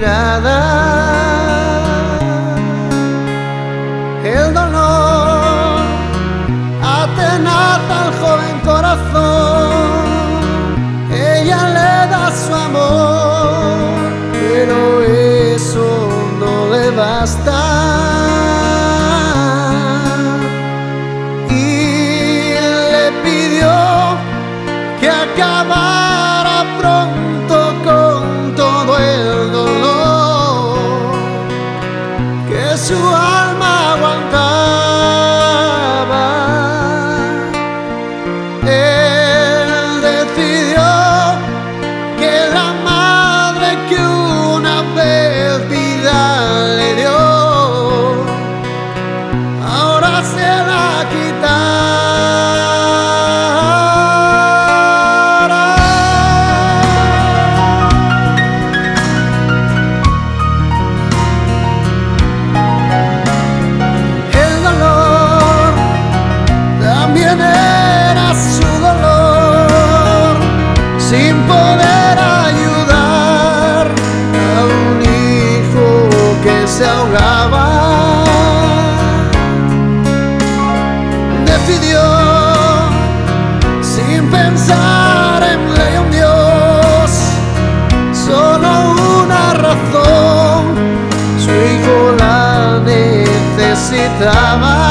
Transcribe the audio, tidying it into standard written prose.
mirada. El dolor atenaza al joven corazón. Ella le da su amor, pero eso no le basta. Y le pidió que acabara pronto con todo el dolor que su alma aguantaba. Él decidió que la madre que una vez vida le dio, ahora se la quitara. El dolor también era su dolor, sin poder ayudar a un hijo que se ahogaba. Decidió, sin pensar en ley o en Dios, solo una razón: su hijo la necesitaba.